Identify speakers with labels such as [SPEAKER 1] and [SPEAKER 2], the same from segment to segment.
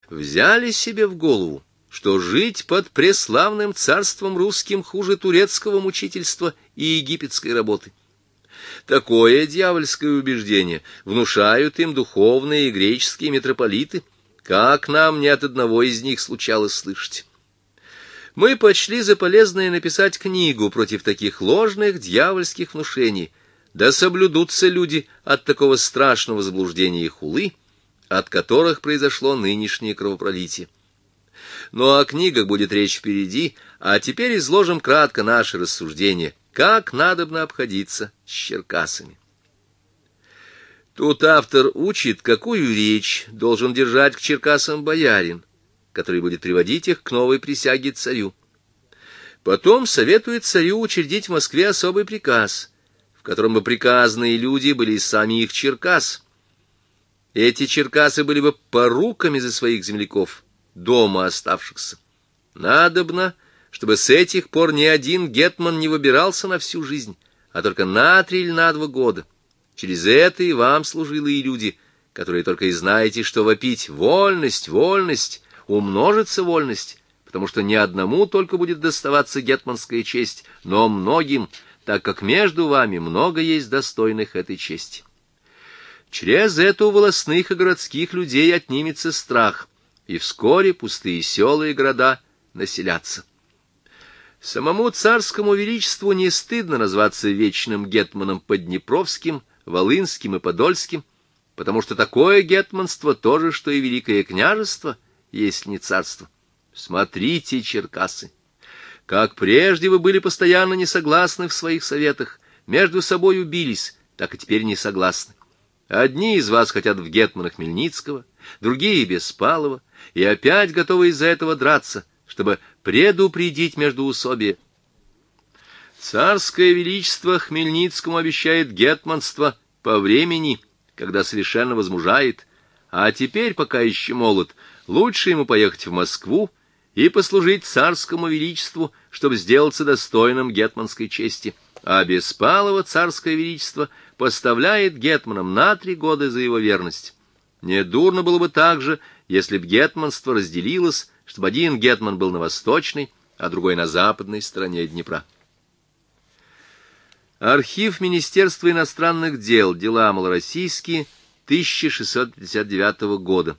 [SPEAKER 1] взяли себе в голову, что жить под преславным царством русским хуже турецкого мучительства и египетской работы. Такое дьявольское убеждение внушают им духовные греческие митрополиты, как нам ни от одного из них случалось слышать. Мы почли за полезное написать книгу против таких ложных дьявольских внушений, да соблюдутся люди от такого страшного заблуждения и хулы, от которых произошло нынешнее кровопролитие. Но о книгах будет речь впереди, а теперь изложим кратко наши рассуждения, как надобно обходиться с Черкасами. Тут автор учит, какую речь должен держать к Черкасам боярин, который будет приводить их к новой присяге царю. Потом советует царю учредить в Москве особый приказ, в котором бы приказные люди были из самих Черкас. Эти черкасы были бы поруками за своих земляков, дома оставшихся. Надобно, чтобы с этих пор ни один гетман не выбирался на всю жизнь, а только на 3 или на 2 года. Через это и вам, служилые люди, которые только и знаете, что вопить «вольность, вольность», умножится вольность, потому что не одному только будет доставаться гетманская честь, но многим, так как между вами много есть достойных этой чести. Через это у волостных и городских людей отнимется страх, и вскоре пустые села и города населятся. Самому царскому величеству не стыдно назваться вечным гетманом Поднепровским, Волынским и Подольским, потому что такое гетманство то же, что и великое княжество, если не царство. Смотрите, Черкасы, как прежде вы были постоянно несогласны в своих советах, между собой бились, так и теперь не согласны. Одни из вас хотят в гетмана Хмельницкого, другие — Беспалова, и опять готовы из-за этого драться, чтобы предупредить междоусобие. Царское величество Хмельницкому обещает гетманство по времени, когда совершенно возмужает, а теперь, пока еще молод, лучше ему поехать в Москву и послужить царскому величеству, чтобы сделаться достойным гетманской чести. А Беспалова царское величество поставляет гетманам на 3 года за его верность. Недурно было бы также, если б гетманство разделилось, чтобы один гетман был на восточной, а другой на западной стороне Днепра. Архив Министерства иностранных дел, дела малороссийские, 1659 года.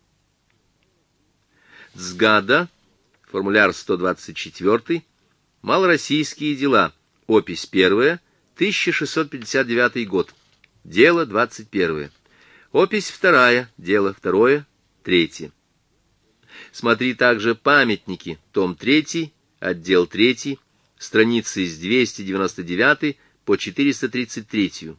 [SPEAKER 1] Цгада, формуляр 124, малороссийские дела, опись 1, 1659 год, дело 21, опись 2, дело 2, 3. Смотри также памятники, том 3, отдел 3, страницы с 299 по 433.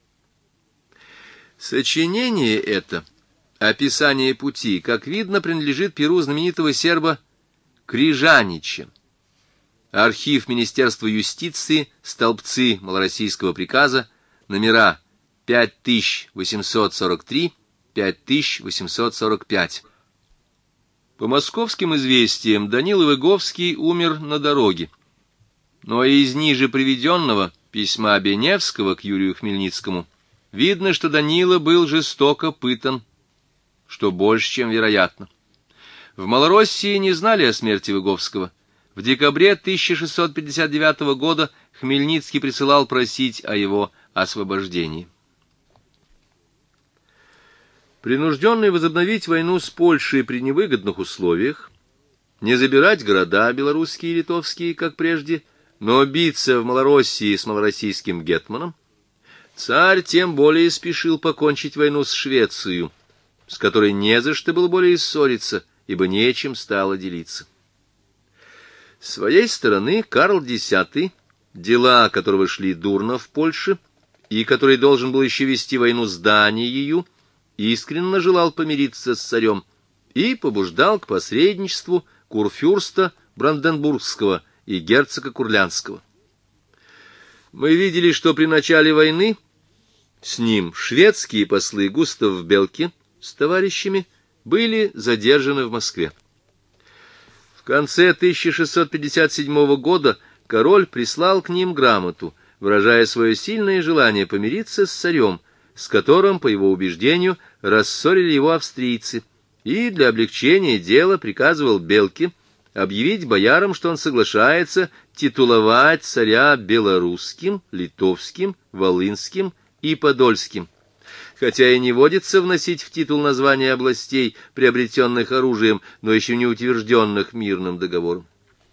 [SPEAKER 1] Сочинение это, описание пути, как видно, принадлежит перу знаменитого серба Крижанича. Архив Министерства юстиции, столбцы малороссийского приказа, номера 5843, 5845. По московским известиям Данила Выговский умер на дороге, но из ниже приведенного письма Беневского к Юрию Хмельницкому видно, что Данила был жестоко пытан, что больше, чем вероятно. В Малороссии не знали о смерти Выговского. В декабре 1659 года Хмельницкий присылал просить о его освобождении. Принужденный возобновить войну с Польшей при невыгодных условиях, не забирать города белорусские и литовские, как прежде, но биться в Малороссии с малороссийским гетманом, царь тем более спешил покончить войну с Швецией, с которой не за что было более ссориться, ибо нечем стало делиться. С своей стороны Карл X, дела которого шли дурно в Польше, и который должен был еще вести войну с Данией, искренне желал помириться с царем и побуждал к посредничеству курфюрста Бранденбургского и герцога Курлянского. Мы видели, что при начале войны с ним шведские послы Густав Белке с товарищами были задержаны в Москве. В конце 1657 года король прислал к ним грамоту, выражая свое сильное желание помириться с царем, с которым, по его убеждению, рассорили его австрийцы, и для облегчения дела приказывал Белке объявить боярам, что он соглашается титуловать царя белорусским, литовским, волынским и подольским, хотя и не водится вносить в титул названия областей, приобретенных оружием, но еще не утвержденных мирным договором.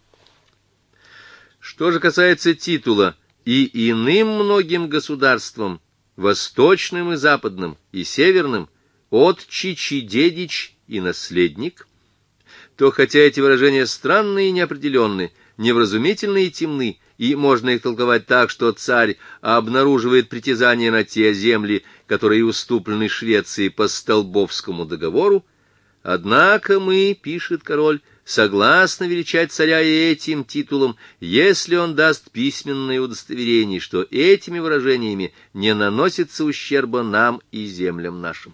[SPEAKER 1] Что же касается титула и иным многим государствам, восточным и западным, и северным, отчич и дедич и наследник, то хотя эти выражения странные и неопределенные, невразумительные и темны, и можно их толковать так, что царь обнаруживает притязание на те земли, которые уступлены Швеции по Столбовскому договору, однако мы, пишет король, согласны величать царя и этим титулом, если он даст письменное удостоверение, что этими выражениями не наносится ущерба нам и землям нашим.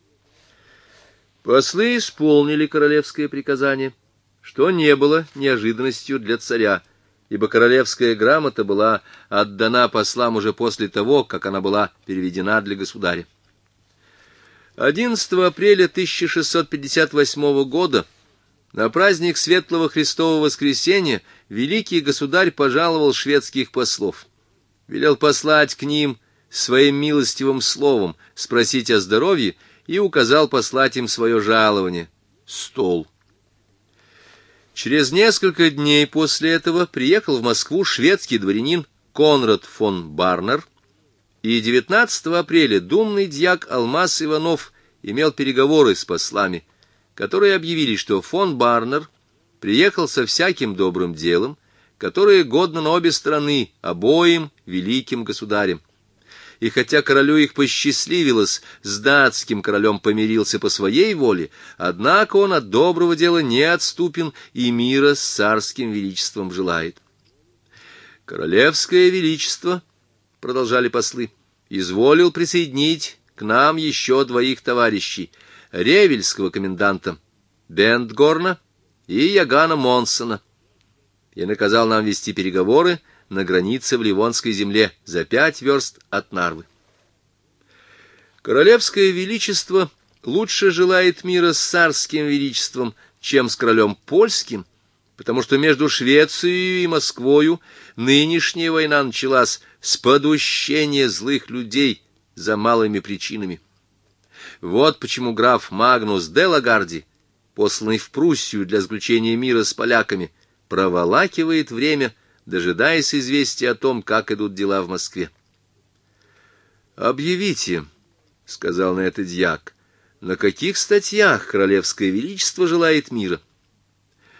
[SPEAKER 1] Послы исполнили королевское приказание, что не было неожиданностью для царя, ибо королевская грамота была отдана послам уже после того, как она была переведена для государя. 11 апреля 1658 года на праздник Светлого Христового Воскресения великий государь пожаловал шведских послов, велел послать к ним своим милостивым словом, спросить о здоровье, и указал послать им свое жалование — стол. Через несколько дней после этого приехал в Москву шведский дворянин Конрад фон Барнер, и 19 апреля думный дьяк Алмаз Иванов имел переговоры с послами, которые объявили, что фон Барнер приехал со всяким добрым делом, которое годно на обе стороны, обоим великим государям. И хотя королю их посчастливилось, с датским королем помирился по своей воле, однако он от доброго дела не отступен и мира с царским величеством желает. «Королевское величество, — продолжали послы, — изволил присоединить к нам еще двоих товарищей, ревельского коменданта Бентгорна и Ягана Монсона, и наказал нам вести переговоры на границе в Ливонской земле за 5 верст от Нарвы. Королевское величество лучше желает мира с царским величеством, чем с королем польским, потому что между Швецией и Москвою нынешняя война началась с подущения злых людей за малыми причинами. Вот почему граф Магнус де Лагарди, посланный в Пруссию для заключения мира с поляками, проволакивает время, дожидаясь известия о том, как идут дела в Москве. «Объявите, — сказал на это дьяк, — на каких статьях королевское величество желает мира,